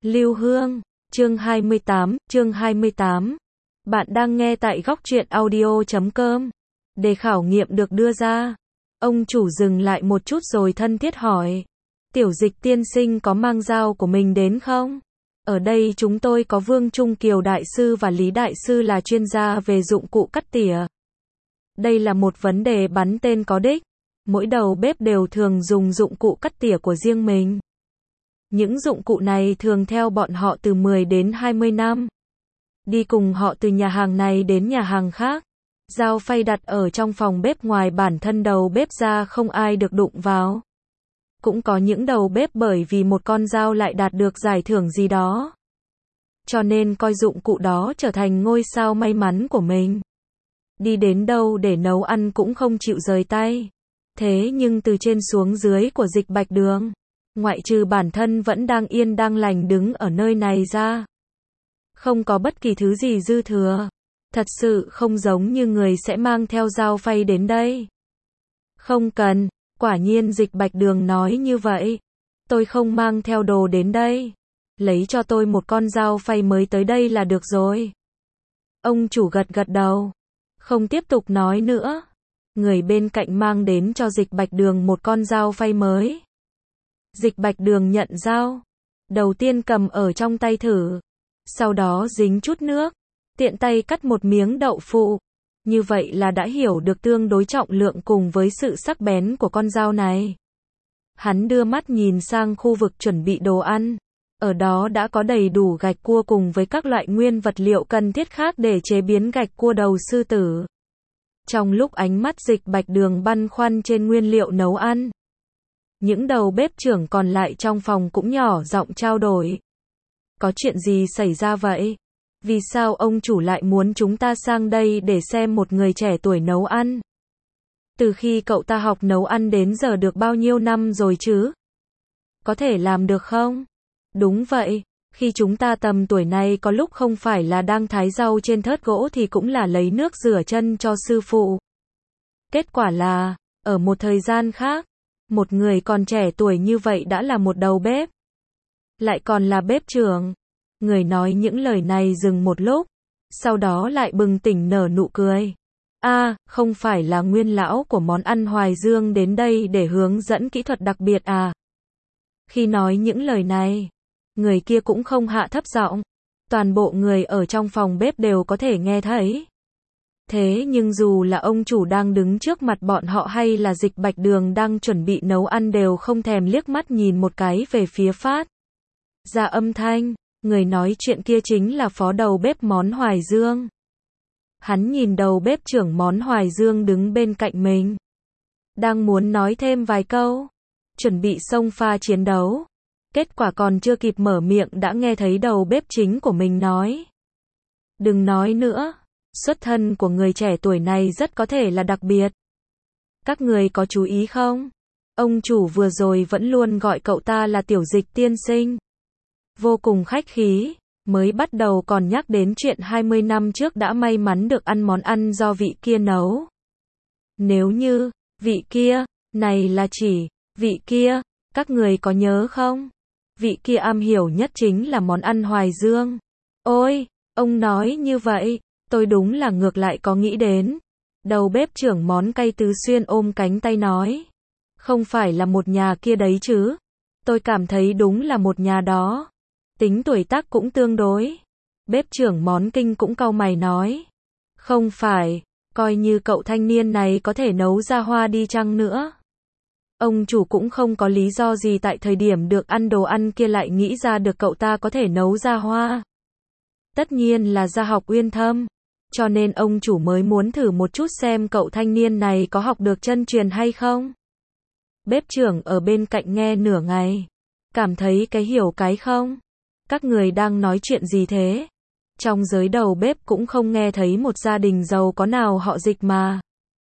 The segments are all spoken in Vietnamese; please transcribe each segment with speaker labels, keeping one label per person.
Speaker 1: Lưu Hương, chương 28. Bạn đang nghe tại góc truyện audio.com. Đề khảo nghiệm được đưa ra. Ông chủ dừng lại một chút rồi thân thiết hỏi. Tiểu Dịch tiên sinh có mang dao của mình đến không? Ở đây chúng tôi có Vương Trung Kiều Đại Sư và Lý Đại Sư là chuyên gia về dụng cụ cắt tỉa. Đây là một vấn đề bắn tên có đích. Mỗi đầu bếp đều thường dùng dụng cụ cắt tỉa của riêng mình. Những dụng cụ này thường theo bọn họ từ 10 đến 20 năm. Đi cùng họ từ nhà hàng này đến nhà hàng khác. Dao phay đặt ở trong phòng bếp, ngoài bản thân đầu bếp ra không ai được đụng vào. Cũng có những đầu bếp bởi vì một con dao lại đạt được giải thưởng gì đó, cho nên coi dụng cụ đó trở thành ngôi sao may mắn của mình. Đi đến đâu để nấu ăn cũng không chịu rời tay. Thế nhưng từ trên xuống dưới của Dịch Bạch Đường, ngoại trừ bản thân vẫn đang yên đang lành đứng ở nơi này ra, không có bất kỳ thứ gì dư thừa. Thật sự không giống như người sẽ mang theo dao phay đến đây. Không cần, quả nhiên Dịch Bạch Đường nói như vậy. Tôi không mang theo đồ đến đây. Lấy cho tôi một con dao phay mới tới đây là được rồi. Ông chủ gật gật đầu, không tiếp tục nói nữa. Người bên cạnh mang đến cho Dịch Bạch Đường một con dao phay mới. Dịch Bạch Đường nhận dao, đầu tiên cầm ở trong tay thử, sau đó dính chút nước, tiện tay cắt một miếng đậu phụ. Như vậy là đã hiểu được tương đối trọng lượng cùng với sự sắc bén của con dao này. Hắn đưa mắt nhìn sang khu vực chuẩn bị đồ ăn. Ở đó đã có đầy đủ gạch cua cùng với các loại nguyên vật liệu cần thiết khác để chế biến gạch cua đầu sư tử. Trong lúc ánh mắt Dịch Bạch Đường băn khoăn trên nguyên liệu nấu ăn, những đầu bếp trưởng còn lại trong phòng cũng nhỏ giọng trao đổi. Có chuyện gì xảy ra vậy? Vì sao ông chủ lại muốn chúng ta sang đây để xem một người trẻ tuổi nấu ăn? Từ khi cậu ta học nấu ăn đến giờ được bao nhiêu năm rồi chứ? Có thể làm được không? Đúng vậy, khi chúng ta tầm tuổi này có lúc không phải là đang thái rau trên thớt gỗ thì cũng là lấy nước rửa chân cho sư phụ. Kết quả là, ở một thời gian khác, một người còn trẻ tuổi như vậy đã là một đầu bếp, lại còn là bếp trưởng. Người nói những lời này dừng một lúc, sau đó lại bừng tỉnh nở nụ cười. Không phải là nguyên lão của món ăn Hoài Dương đến đây để hướng dẫn kỹ thuật đặc biệt à? Khi nói những lời này, người kia cũng không hạ thấp giọng. Toàn bộ người ở trong phòng bếp đều có thể nghe thấy. Thế nhưng dù là ông chủ đang đứng trước mặt bọn họ hay là Dịch Bạch Đường đang chuẩn bị nấu ăn đều không thèm liếc mắt nhìn một cái về phía phát ra âm thanh. Người nói chuyện kia chính là phó đầu bếp món Hoài Dương. Hắn nhìn đầu bếp trưởng món Hoài Dương đứng bên cạnh mình, đang muốn nói thêm vài câu, chuẩn bị xông pha chiến đấu. Kết quả còn chưa kịp mở miệng đã nghe thấy đầu bếp chính của mình nói. Đừng nói nữa, xuất thân của người trẻ tuổi này rất có thể là đặc biệt. Các người có chú ý không? Ông chủ vừa rồi vẫn luôn gọi cậu ta là Tiểu Dịch tiên sinh. Vô cùng khách khí, mới bắt đầu còn nhắc đến chuyện 20 năm trước đã may mắn được ăn món ăn do vị kia nấu. Nếu như, vị kia, này là chỉ, vị kia, các người có nhớ không? Vị kia am hiểu nhất chính là món ăn Hoài Dương. Ôi, ông nói như vậy, tôi đúng là ngược lại có nghĩ đến. Đầu bếp trưởng món cay Tứ Xuyên ôm cánh tay nói. Không phải là một nhà kia đấy chứ? Tôi cảm thấy đúng là một nhà đó. Tính tuổi tác cũng tương đối. Bếp trưởng món Kinh cũng cau mày nói. Không phải, coi như cậu thanh niên này có thể nấu ra hoa đi chăng nữa. Ông chủ cũng không có lý do gì tại thời điểm được ăn đồ ăn kia lại nghĩ ra được cậu ta có thể nấu ra hoa. Tất nhiên là gia học uyên thâm, cho nên ông chủ mới muốn thử một chút xem cậu thanh niên này có học được chân truyền hay không. Bếp trưởng ở bên cạnh nghe nửa ngày, cảm thấy cái hiểu cái không. Các người đang nói chuyện gì thế? Trong giới đầu bếp cũng không nghe thấy một gia đình giàu có nào họ Dịch mà.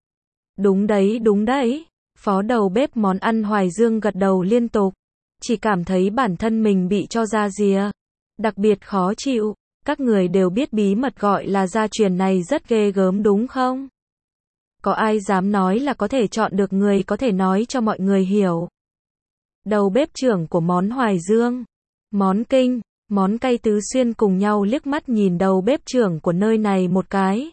Speaker 1: Đúng đấy. Phó đầu bếp món ăn Hoài Dương gật đầu liên tục. Chỉ cảm thấy bản thân mình bị cho ra rìa. Đặc biệt khó chịu. Các người đều biết bí mật gọi là gia truyền này rất ghê gớm đúng không? Có ai dám nói là có thể chọn được người có thể nói cho mọi người hiểu? Đầu bếp trưởng của món Hoài Dương, món Kinh, Món cay Tứ Xuyên cùng nhau liếc mắt nhìn đầu bếp trưởng của nơi này một cái.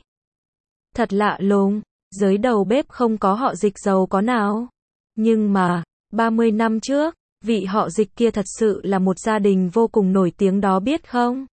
Speaker 1: Thật lạ lùng, giới đầu bếp không có họ Dịch giàu có nào. Nhưng mà, 30 năm trước, vị họ Dịch kia thật sự là một gia đình vô cùng nổi tiếng đó biết không?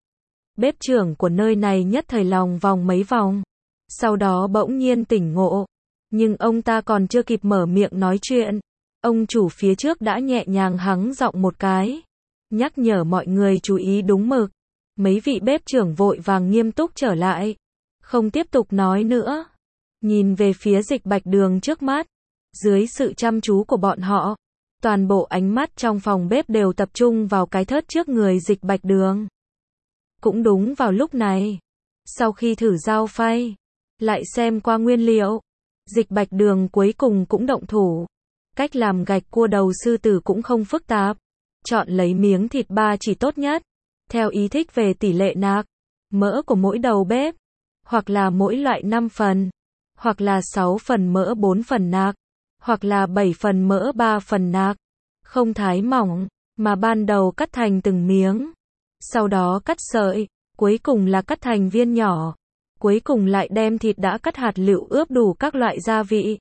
Speaker 1: Bếp trưởng của nơi này nhất thời lòng vòng mấy vòng. Sau đó bỗng nhiên tỉnh ngộ. Nhưng ông ta còn chưa kịp mở miệng nói chuyện. Ông chủ phía trước đã nhẹ nhàng hắng giọng một cái. Nhắc nhở mọi người chú ý đúng mực. Mấy vị bếp trưởng vội vàng nghiêm túc trở lại. Không tiếp tục nói nữa. Nhìn về phía Dịch Bạch Đường trước mắt. Dưới sự chăm chú của bọn họ, toàn bộ ánh mắt trong phòng bếp đều tập trung vào cái thớt trước người Dịch Bạch Đường. Cũng đúng vào lúc này, sau khi thử dao phay, lại xem qua nguyên liệu, Dịch Bạch Đường cuối cùng cũng động thủ. Cách làm gạch cua đầu sư tử cũng không phức tạp. Chọn lấy miếng thịt ba chỉ tốt nhất, theo ý thích về tỷ lệ nạc, mỡ của mỗi đầu bếp, hoặc là mỗi loại 5 phần, hoặc là 6 phần mỡ 4 phần nạc, hoặc là 7 phần mỡ 3 phần nạc. Không thái mỏng, mà ban đầu cắt thành từng miếng. Sau đó cắt sợi, cuối cùng là cắt thành viên nhỏ. Cuối cùng lại đem thịt đã cắt hạt lựu ướp đủ các loại gia vị.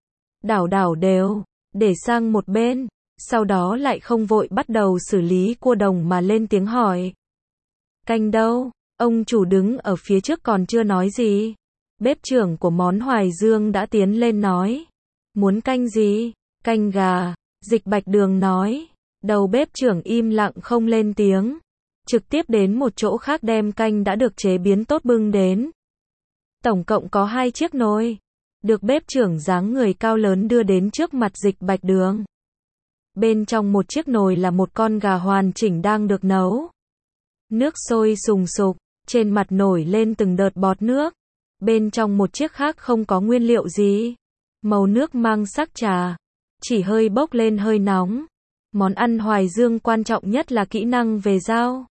Speaker 1: Đảo đảo đều, để sang một bên. Sau đó lại không vội bắt đầu xử lý cua đồng mà lên tiếng hỏi. Canh đâu? Ông chủ đứng ở phía trước còn chưa nói gì. Bếp trưởng của món Hoài Dương đã tiến lên nói. Muốn canh gì? Canh gà. Dịch Bạch Đường nói. Đầu bếp trưởng im lặng không lên tiếng. Trực tiếp đến một chỗ khác đem canh đã được chế biến tốt bưng đến. Tổng cộng có 2 chiếc nồi. Được bếp trưởng dáng người cao lớn đưa đến trước mặt Dịch Bạch Đường. Bên trong một chiếc nồi là một con gà hoàn chỉnh đang được nấu. Nước sôi sùng sục, trên mặt nổi lên từng đợt bọt nước. Bên trong một chiếc khác không có nguyên liệu gì. Màu nước mang sắc trà, chỉ hơi bốc lên hơi nóng. Món ăn Hoài Dương quan trọng nhất là kỹ năng về dao.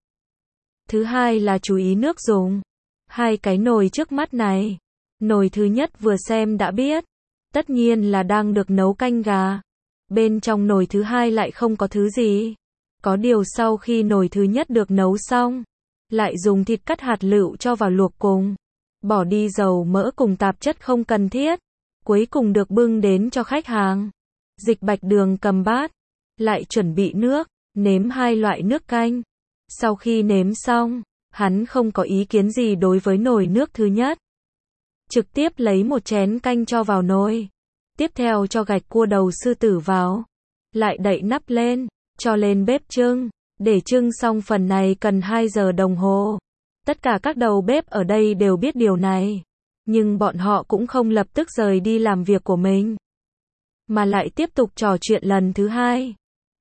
Speaker 1: Thứ hai là chú ý nước dùng. 2 cái nồi trước mắt này. Nồi thứ nhất vừa xem đã biết. Tất nhiên là đang được nấu canh gà. Bên trong nồi thứ hai lại không có thứ gì. Có điều sau khi nồi thứ nhất được nấu xong, lại dùng thịt cắt hạt lựu cho vào luộc cùng. Bỏ đi dầu mỡ cùng tạp chất không cần thiết. Cuối cùng được bưng đến cho khách hàng. Dịch Bạch Đường cầm bát, lại chuẩn bị nước, nếm 2 loại nước canh. Sau khi nếm xong, hắn không có ý kiến gì đối với nồi nước thứ nhất. Trực tiếp lấy một chén canh cho vào nồi. Tiếp theo cho gạch cua đầu sư tử vào. Lại đậy nắp lên, cho lên bếp trưng. Để trưng xong phần này cần 2 giờ đồng hồ. Tất cả các đầu bếp ở đây đều biết điều này. Nhưng bọn họ cũng không lập tức rời đi làm việc của mình. Mà lại tiếp tục trò chuyện lần thứ 2.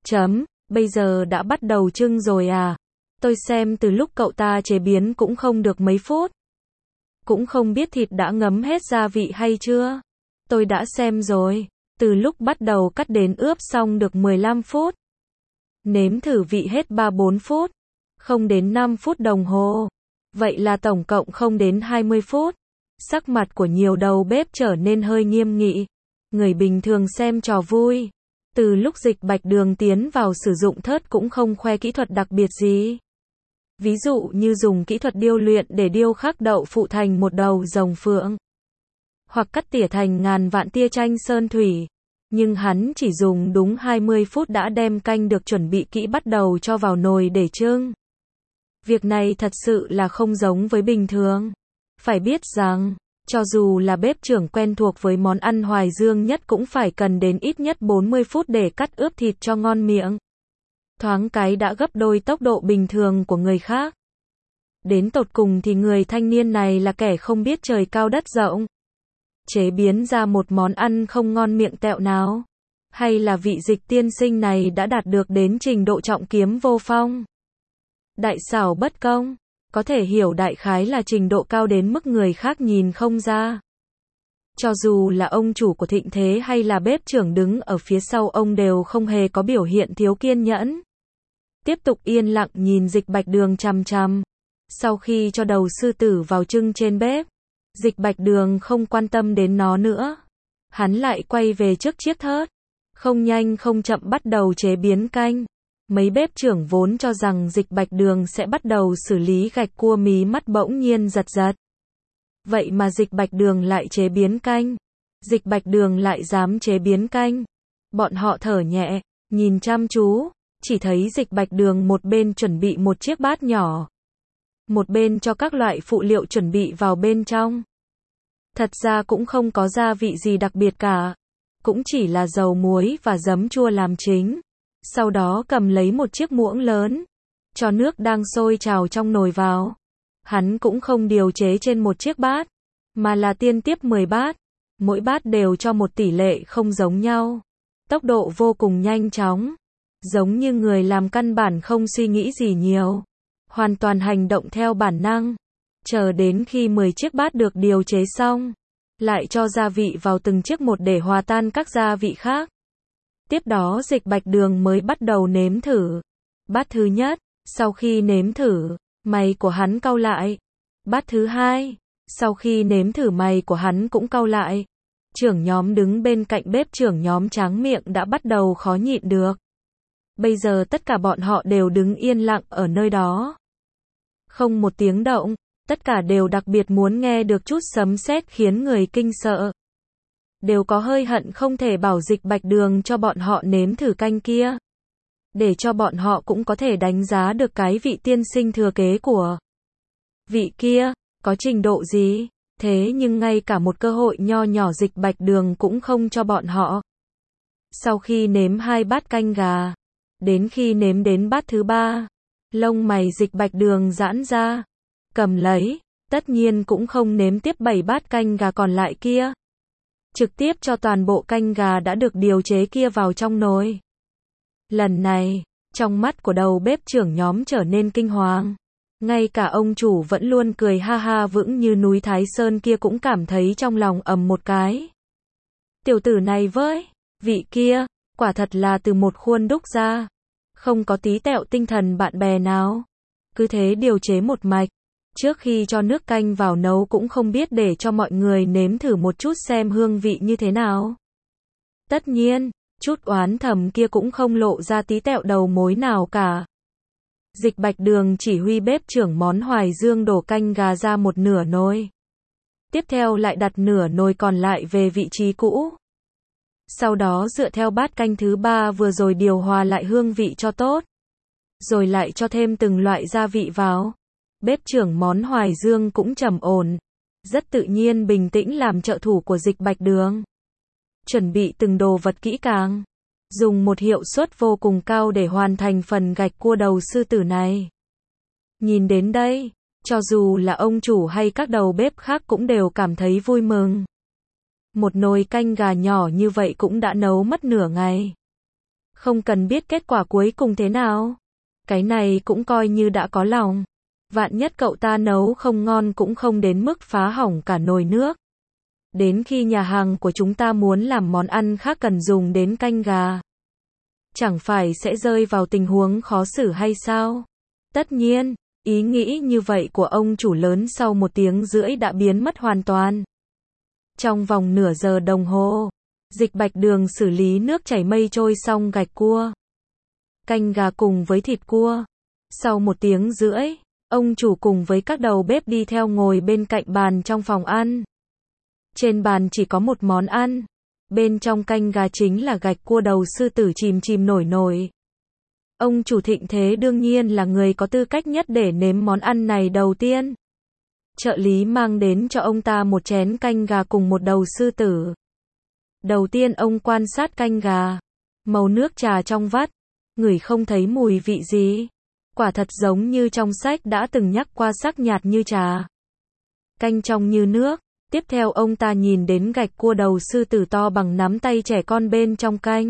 Speaker 1: Bây giờ đã bắt đầu trưng rồi à? Tôi xem từ lúc cậu ta chế biến cũng không được mấy phút. Cũng không biết thịt đã ngấm hết gia vị hay chưa? Tôi đã xem rồi. Từ lúc bắt đầu cắt đến ướp xong được 15 phút. Nếm thử vị hết 3-4 phút. Không đến 5 phút đồng hồ. Vậy là tổng cộng không đến 20 phút. Sắc mặt của nhiều đầu bếp trở nên hơi nghiêm nghị. Người bình thường xem trò vui. Từ lúc Dịch Bạch Đường tiến vào sử dụng thớt cũng không khoe kỹ thuật đặc biệt gì. Ví dụ như dùng kỹ thuật điêu luyện để điêu khắc đậu phụ thành một đầu rồng phượng. Hoặc cắt tỉa thành ngàn vạn tia tranh sơn thủy. Nhưng hắn chỉ dùng đúng 20 phút đã đem canh được chuẩn bị kỹ bắt đầu cho vào nồi để trưng. Việc này thật sự là không giống với bình thường. Phải biết rằng, cho dù là bếp trưởng quen thuộc với món ăn Hoài Dương nhất cũng phải cần đến ít nhất 40 phút để cắt ướp thịt cho ngon miệng. Thoáng cái đã gấp đôi tốc độ bình thường của người khác. Đến tột cùng thì người thanh niên này là kẻ không biết trời cao đất rộng. Chế biến ra một món ăn không ngon miệng tẹo nào. Hay là vị Dịch tiên sinh này đã đạt được đến trình độ trọng kiếm vô phong. Đại xảo bất công. Có thể hiểu đại khái là trình độ cao đến mức người khác nhìn không ra. Cho dù là ông chủ của Thịnh Thế hay là bếp trưởng đứng ở phía sau ông đều không hề có biểu hiện thiếu kiên nhẫn. Tiếp tục yên lặng nhìn Dịch Bạch Đường chằm chằm. Sau khi cho đầu sư tử vào trưng trên bếp, Dịch Bạch Đường không quan tâm đến nó nữa. Hắn lại quay về trước chiếc thớt. Không nhanh không chậm bắt đầu chế biến canh. Mấy bếp trưởng vốn cho rằng Dịch Bạch Đường sẽ bắt đầu xử lý gạch cua, mí mắt bỗng nhiên giật giật. Vậy mà Dịch Bạch Đường lại chế biến canh. Dịch Bạch Đường lại dám chế biến canh. Bọn họ thở nhẹ, nhìn chăm chú, chỉ thấy Dịch Bạch Đường một bên chuẩn bị một chiếc bát nhỏ, một bên cho các loại phụ liệu chuẩn bị vào bên trong. Thật ra cũng không có gia vị gì đặc biệt cả, cũng chỉ là dầu muối và giấm chua làm chính. Sau đó cầm lấy một chiếc muỗng lớn, cho nước đang sôi trào trong nồi vào. Hắn cũng không điều chế trên một chiếc bát, mà là tiên tiếp 10 bát. Mỗi bát đều cho một tỷ lệ không giống nhau. Tốc độ vô cùng nhanh chóng, giống như người làm căn bản không suy nghĩ gì nhiều, hoàn toàn hành động theo bản năng. Chờ đến khi 10 chiếc bát được điều chế xong, lại cho gia vị vào từng chiếc một để hòa tan các gia vị khác. Tiếp đó Dịch Bạch Đường mới bắt đầu nếm thử. Bát thứ nhất, sau khi nếm thử, mày của hắn cau lại. Bát thứ hai, sau khi nếm thử mày của hắn cũng cau lại. Trưởng nhóm đứng bên cạnh bếp trưởng nhóm tráng miệng đã bắt đầu khó nhịn được. Bây giờ tất cả bọn họ đều đứng yên lặng ở nơi đó. Không một tiếng động, tất cả đều đặc biệt muốn nghe được chút sấm sét khiến người kinh sợ. Đều có hơi hận không thể bảo Dịch Bạch Đường cho bọn họ nếm thử canh kia, để cho bọn họ cũng có thể đánh giá được cái vị tiên sinh thừa kế của vị kia có trình độ gì. Thế nhưng ngay cả một cơ hội nho nhỏ Dịch Bạch Đường cũng không cho bọn họ. Sau khi nếm 2 bát canh gà, đến khi nếm đến bát thứ 3, lông mày Dịch Bạch Đường giãn ra, cầm lấy, tất nhiên cũng không nếm tiếp 7 bát canh gà còn lại kia. Trực tiếp cho toàn bộ canh gà đã được điều chế kia vào trong nồi. Lần này, trong mắt của đầu bếp trưởng nhóm trở nên kinh hoàng. Ngay cả ông chủ vẫn luôn cười ha ha vững như núi Thái Sơn kia cũng cảm thấy trong lòng ầm một cái. Tiểu tử này với vị kia, quả thật là từ một khuôn đúc ra, không có tí tẹo tinh thần bạn bè nào. Cứ thế điều chế một mạch, trước khi cho nước canh vào nấu cũng không biết để cho mọi người nếm thử một chút xem hương vị như thế nào. Tất nhiên, chút oán thầm kia cũng không lộ ra tí tẹo đầu mối nào cả. Dịch Bạch Đường chỉ huy bếp trưởng món Hoài Dương đổ canh gà ra một nửa nồi. Tiếp theo lại đặt nửa nồi còn lại về vị trí cũ. Sau đó dựa theo bát canh thứ 3 vừa rồi điều hòa lại hương vị cho tốt. Rồi lại cho thêm từng loại gia vị vào. Bếp trưởng món Hoài Dương cũng trầm ổn, rất tự nhiên bình tĩnh làm trợ thủ của Dịch Bạch Đường. Chuẩn bị từng đồ vật kỹ càng, dùng một hiệu suất vô cùng cao để hoàn thành phần gạch cua đầu sư tử này. Nhìn đến đây, cho dù là ông chủ hay các đầu bếp khác cũng đều cảm thấy vui mừng. Một nồi canh gà nhỏ như vậy cũng đã nấu mất nửa ngày. Không cần biết kết quả cuối cùng thế nào. Cái này cũng coi như đã có lòng. Vạn nhất cậu ta nấu không ngon cũng không đến mức phá hỏng cả nồi nước. Đến khi nhà hàng của chúng ta muốn làm món ăn khác cần dùng đến canh gà, chẳng phải sẽ rơi vào tình huống khó xử hay sao? Tất nhiên, ý nghĩ như vậy của ông chủ lớn sau 1 tiếng rưỡi đã biến mất hoàn toàn. Trong vòng nửa giờ đồng hồ, Dịch Bạch Đường xử lý nước chảy mây trôi xong gạch cua, canh gà cùng với thịt cua. Sau 1 tiếng rưỡi, ông chủ cùng với các đầu bếp đi theo ngồi bên cạnh bàn trong phòng ăn. Trên bàn chỉ có một món ăn. Bên trong canh gà chính là gạch cua đầu sư tử chìm chìm nổi nổi. Ông chủ Thịnh Thế đương nhiên là người có tư cách nhất để nếm món ăn này đầu tiên. Trợ lý mang đến cho ông ta một chén canh gà cùng một đầu sư tử. Đầu tiên ông quan sát canh gà. Màu nước trà trong vắt. Ngửi không thấy mùi vị gì. Quả thật giống như trong sách đã từng nhắc qua, sắc nhạt như trà, canh trong như nước. Tiếp theo ông ta nhìn đến gạch cua đầu sư tử to bằng nắm tay trẻ con bên trong canh.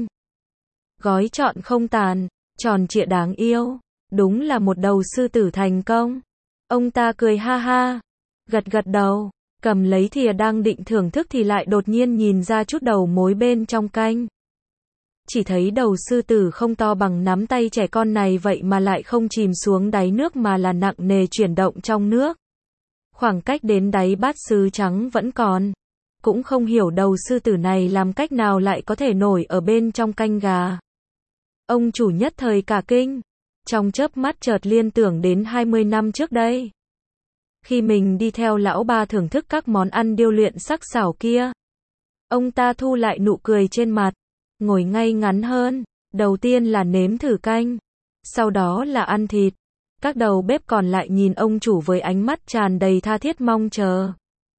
Speaker 1: Gói trọn không tàn, tròn trịa đáng yêu. Đúng là một đầu sư tử thành công. Ông ta cười ha ha, gật gật đầu, cầm lấy thìa đang định thưởng thức thì lại đột nhiên nhìn ra chút đầu mối bên trong canh. Chỉ thấy đầu sư tử không to bằng nắm tay trẻ con này vậy mà lại không chìm xuống đáy nước mà là nặng nề chuyển động trong nước. Khoảng cách đến đáy bát sứ trắng vẫn còn. Cũng không hiểu đầu sư tử này làm cách nào lại có thể nổi ở bên trong canh gà. Ông chủ nhất thời cả kinh. Trong chớp mắt chợt liên tưởng đến 20 năm trước đây. Khi mình đi theo lão ba thưởng thức các món ăn điêu luyện sắc sảo kia. Ông ta thu lại nụ cười trên mặt. Ngồi ngay ngắn hơn. Đầu tiên là nếm thử canh. Sau đó là ăn thịt. Các đầu bếp còn lại nhìn ông chủ với ánh mắt tràn đầy tha thiết mong chờ.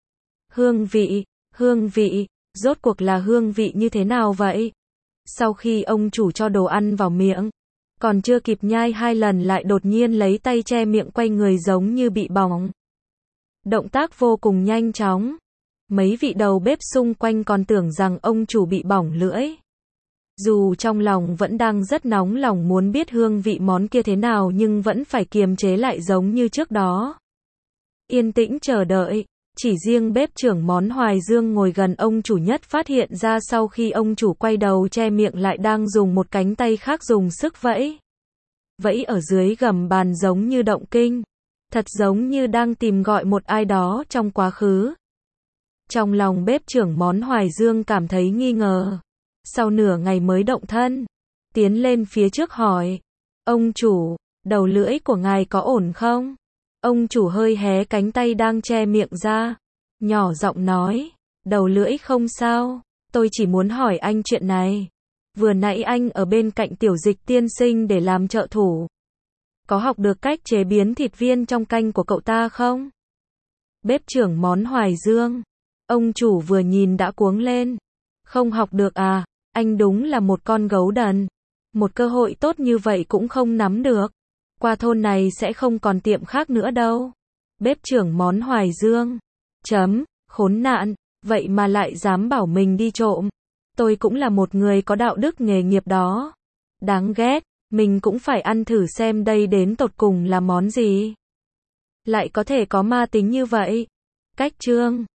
Speaker 1: Hương vị, rốt cuộc là hương vị như thế nào vậy? Sau khi ông chủ cho đồ ăn vào miệng, còn chưa kịp nhai 2 lần lại đột nhiên lấy tay che miệng quay người giống như bị bỏng. Động tác vô cùng nhanh chóng. Mấy vị đầu bếp xung quanh còn tưởng rằng ông chủ bị bỏng lưỡi. Dù trong lòng vẫn đang rất nóng lòng muốn biết hương vị món kia thế nào nhưng vẫn phải kiềm chế lại giống như trước đó. Yên tĩnh chờ đợi, chỉ riêng bếp trưởng món Hoài Dương ngồi gần ông chủ nhất phát hiện ra sau khi ông chủ quay đầu che miệng lại đang dùng một cánh tay khác dùng sức vẫy. Vẫy ở dưới gầm bàn giống như động kinh. Thật giống như đang tìm gọi một ai đó trong quá khứ. Trong lòng bếp trưởng món Hoài Dương cảm thấy nghi ngờ. Sau nửa ngày mới động thân. Tiến lên phía trước hỏi. Ông chủ, đầu lưỡi của ngài có ổn không? Ông chủ hơi hé cánh tay đang che miệng ra. Nhỏ giọng nói. Đầu lưỡi không sao. Tôi chỉ muốn hỏi anh chuyện này. Vừa nãy anh ở bên cạnh Tiểu Dịch tiên sinh để làm trợ thủ. Có học được cách chế biến thịt viên trong canh của cậu ta không? Bếp trưởng món Hoài Dương. Ông chủ vừa nhìn đã cuống lên. Không học được à? Anh đúng là một con gấu đần. Một cơ hội tốt như vậy cũng không nắm được. Qua thôn này sẽ không còn tiệm khác nữa đâu. Bếp trưởng món Hoài Dương. Khốn nạn, vậy mà lại dám bảo mình đi trộm. Tôi cũng là một người có đạo đức nghề nghiệp đó. Đáng ghét, mình cũng phải ăn thử xem đây đến tột cùng là món gì. Lại có thể có ma tính như vậy. Cách chương